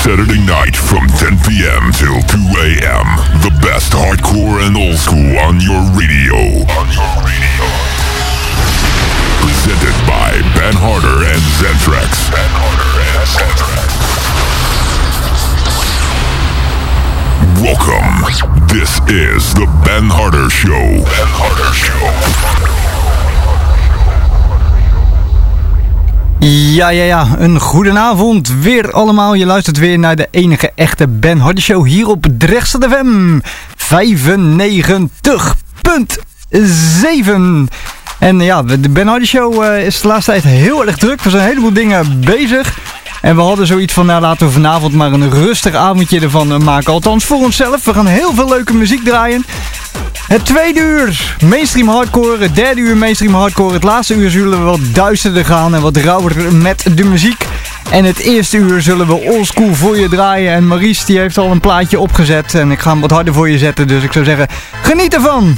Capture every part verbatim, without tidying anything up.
Saturday night from ten p.m. till two a.m. The best hardcore and old school on your radio. On your radio. Presented by Ben Harder and Zentrax. Ben Harder and Zentrax. Welcome. This is the Ben Harder Show. Ben Harder Show. Ja, ja, ja. Een goedenavond weer allemaal. Je luistert weer naar de enige echte Ben Harder Show hier op Drechtstad F M vijfennegentig komma zeven. En ja, de Ben Harder Show uh, is de laatste tijd heel erg druk. Er zijn een heleboel dingen bezig. En we hadden zoiets van, nou laten we vanavond maar een rustig avondje ervan uh, maken. Althans voor onszelf. We gaan heel veel leuke muziek draaien. Het tweede uur mainstream hardcore, het derde uur mainstream hardcore. Het laatste uur zullen we wat duisterder gaan en wat rauwer met de muziek. En het eerste uur zullen we oldschool voor je draaien. En Maurice die heeft al een plaatje opgezet en ik ga hem wat harder voor je zetten. Dus ik zou zeggen, geniet ervan!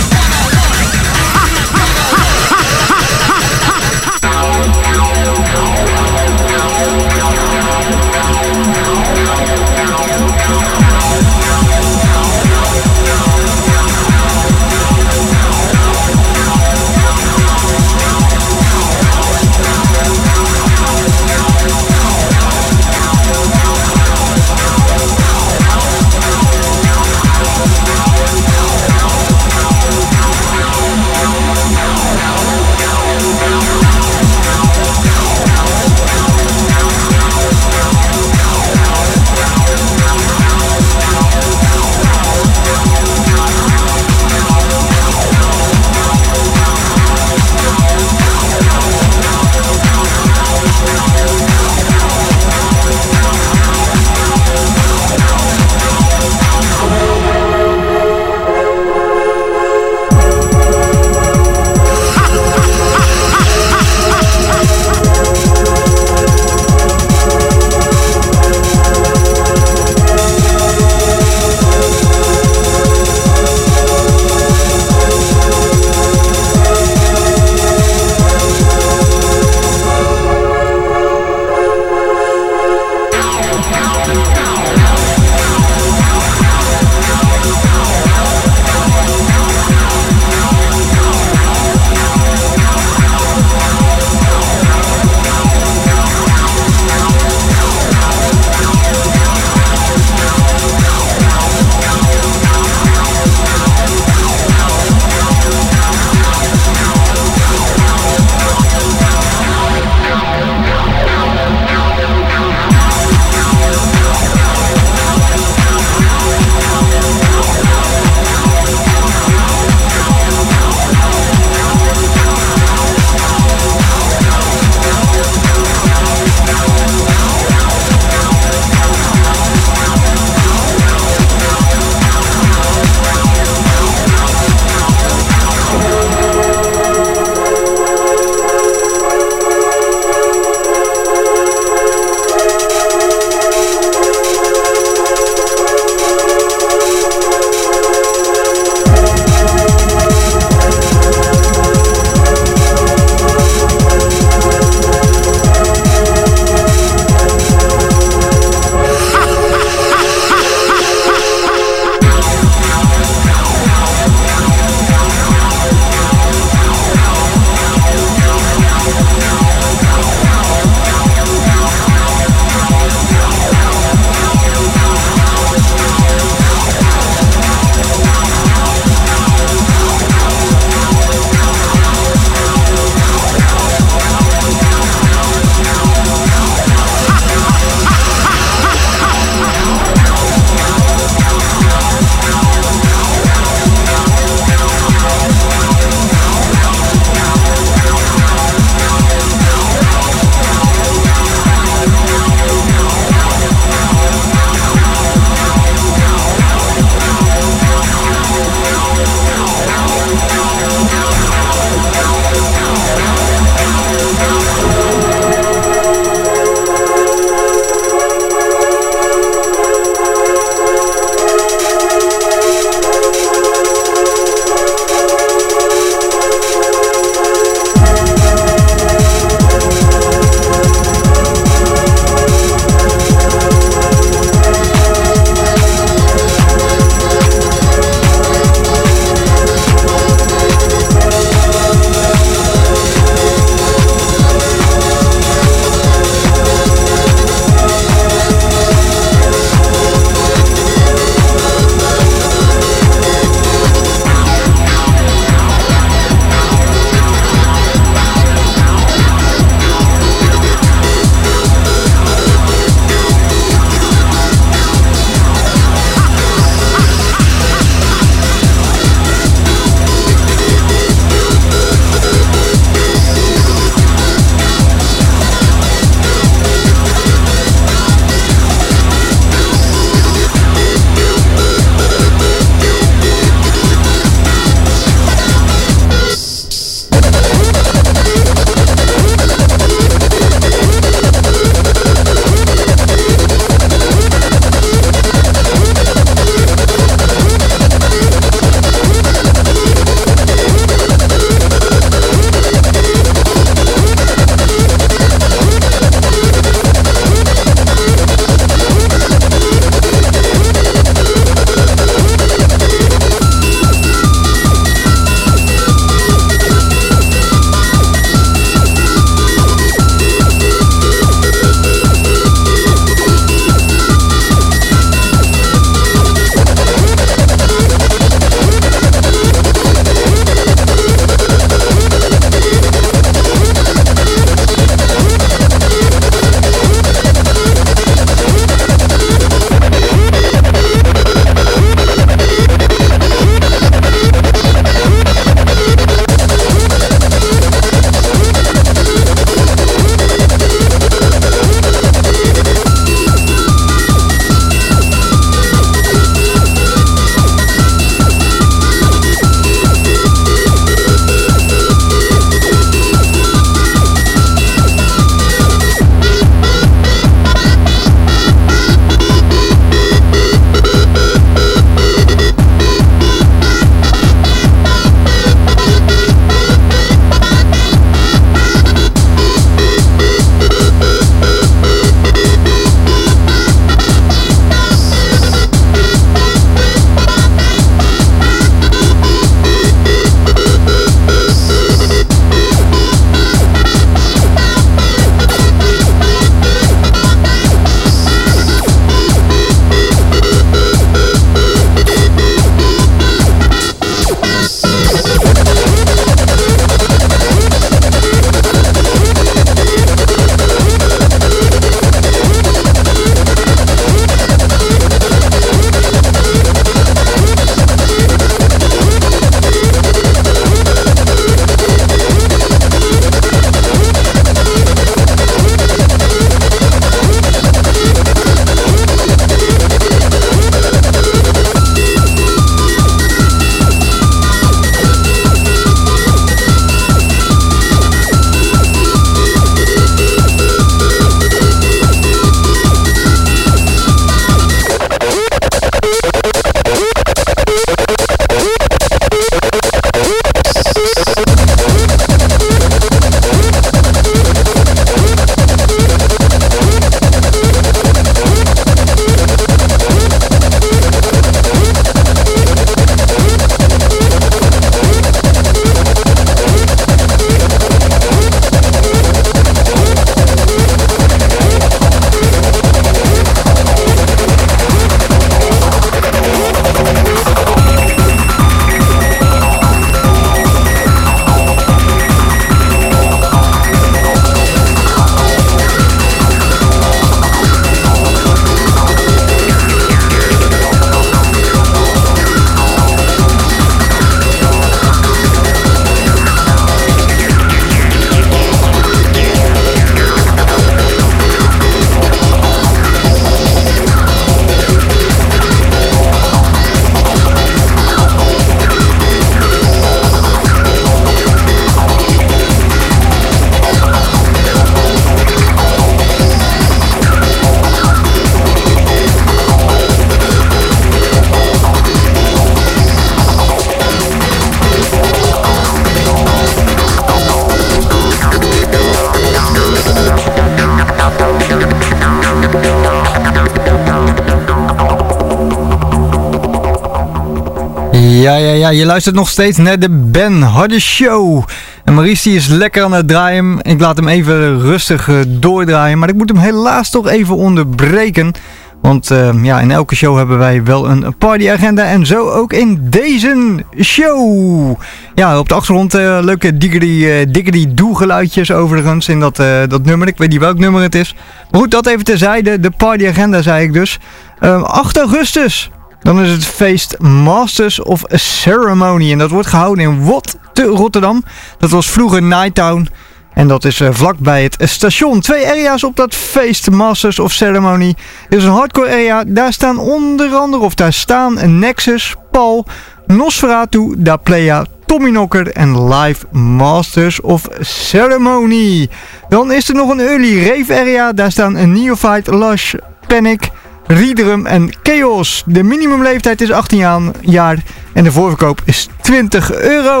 Ja, ja, ja, je luistert nog steeds naar de Ben Harder Show. En Maurice die is lekker aan het draaien. Ik laat hem even rustig uh, doordraaien. Maar ik moet hem helaas toch even onderbreken. Want uh, ja, in elke show hebben wij wel een partyagenda. En zo ook in deze show. Ja, op de achtergrond uh, leuke diggity-diggity-doe geluidjes overigens in dat, uh, dat nummer. Ik weet niet welk nummer het is. Maar goed, dat even terzijde. De partyagenda zei ik dus. Uh, acht augustus. Dan is het feest Masters of Ceremony. En dat wordt gehouden in Wot te Rotterdam. Dat was vroeger Nighttown. En dat is uh, vlakbij het station. Twee area's op dat feest Masters of Ceremony. Er is een hardcore area. Daar staan onder andere, of daar staan Nexus, Paul, Nosferatu, Da Playa, Tommyknocker en Live Masters of Ceremony. Dan is er nog een early rave area. Daar staan een Neophyte, Lush, Panic, Riedrum en Chaos. De minimumleeftijd is achttien jaar en de voorverkoop is twintig euro.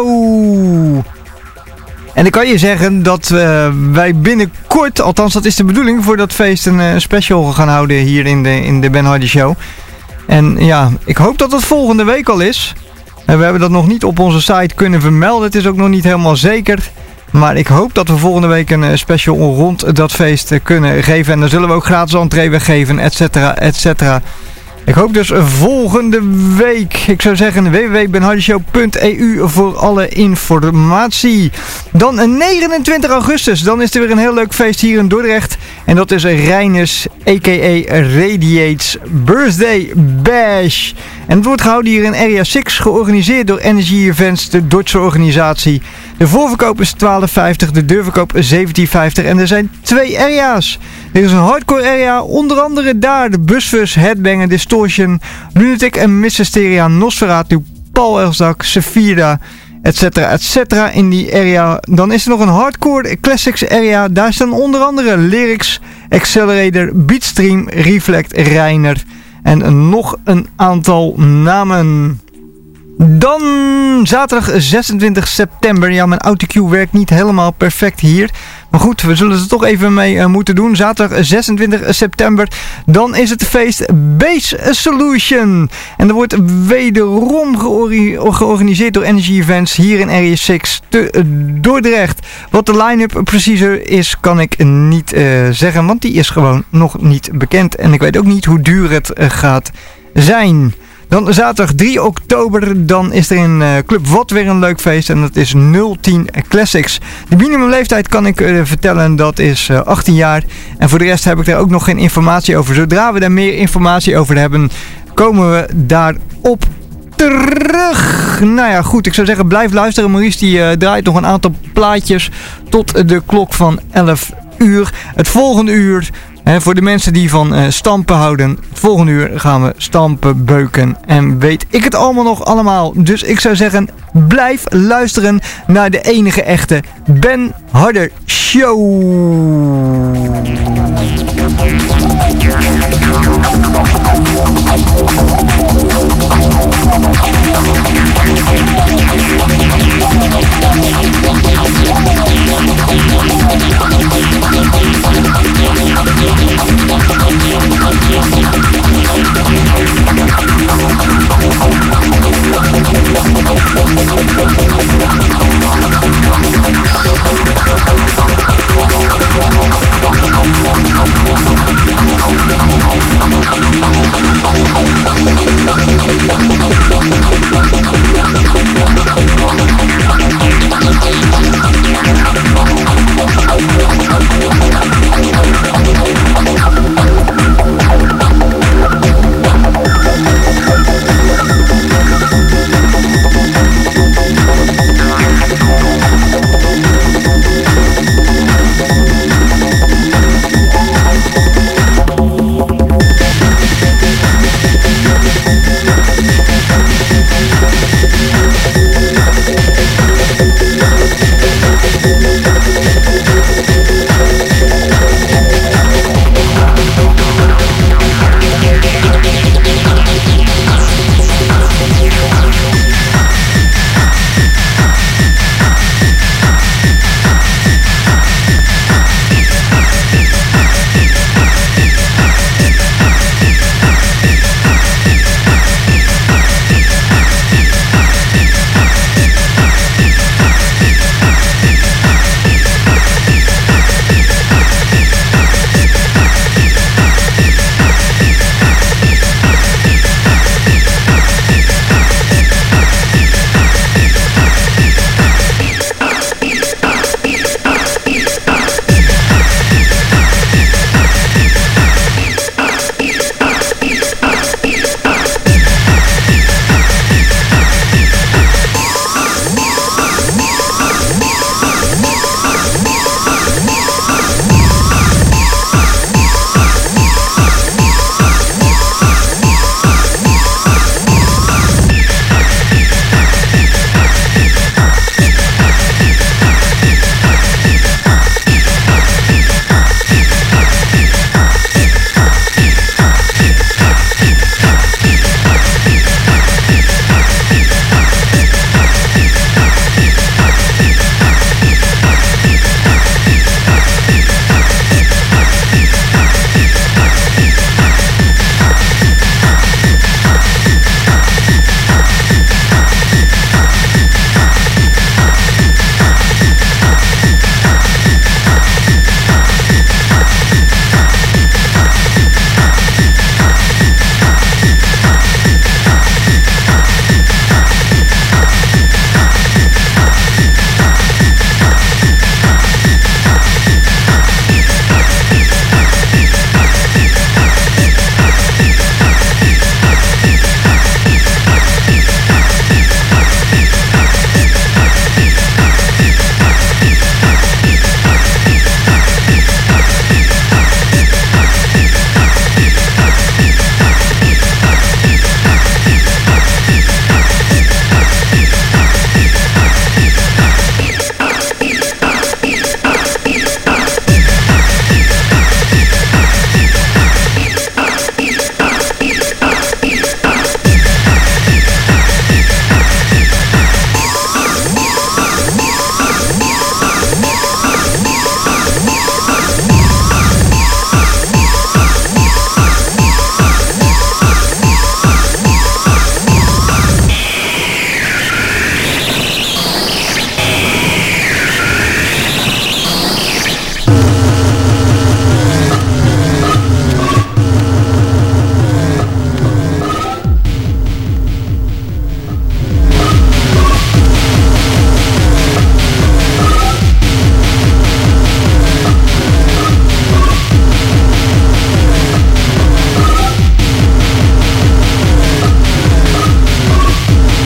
En dan kan je zeggen dat uh, wij binnenkort, althans dat is de bedoeling, voor dat feest een uh, special gaan houden hier in de, in de Ben Harder Show. En ja, ik hoop dat dat volgende week al is. En we hebben dat nog niet op onze site kunnen vermelden. Het is ook nog niet helemaal zeker. Maar ik hoop dat we volgende week een special rond dat feest kunnen geven. En dan zullen we ook gratis entree weggeven, et cetera, et cetera. Ik hoop dus volgende week. Ik zou zeggen w w w punt ben harder show punt e u voor alle informatie. Dan negenentwintig augustus. Dan is er weer een heel leuk feest hier in Dordrecht. En dat is Reiners, a k a. Radiates Birthday Bash. En het wordt gehouden hier in Area zes, georganiseerd door Energy Events, de Duitse organisatie. De voorverkoop is twaalf vijftig, de deurverkoop zeventien vijftig en er zijn twee area's. Er is een hardcore area, onder andere daar de Busfus, Headbanger, Distortion, Lunatic en Mysteria, Nosferatu, Paul Elsdak, Sephira, et cetera, et cetera in die area. Dan is er nog een hardcore classics area, daar staan onder andere Lyrics, Accelerator, Beatstream, Reflect, Reiner en nog een aantal namen. Dan zaterdag zesentwintig september. Ja, mijn autocue werkt niet helemaal perfect hier. Maar goed, we zullen er toch even mee uh, moeten doen. Zaterdag zesentwintig september. Dan is het feest Base Solution. En er wordt wederom geor- georganiseerd door Energy Events hier in Area zes te uh, Dordrecht. Wat de line-up preciezer is, kan ik niet uh, zeggen. Want die is gewoon nog niet bekend. En ik weet ook niet hoe duur het uh, gaat zijn. Dan zaterdag drie oktober, dan is er in uh, Club Wat weer een leuk feest en dat is nul tien Classics. De minimumleeftijd kan ik uh, vertellen, dat is uh, achttien jaar. En voor de rest heb ik daar ook nog geen informatie over. Zodra we daar meer informatie over hebben, komen we daarop terug. Nou ja, goed, ik zou zeggen blijf luisteren. Maurice die uh, draait nog een aantal plaatjes tot de klok van elf uur. Het volgende uur... He, voor de mensen die van uh, stampen houden, volgende uur gaan we stampen, beuken en weet ik het allemaal nog allemaal. Dus ik zou zeggen, blijf luisteren naar de enige echte Ben Harder Show.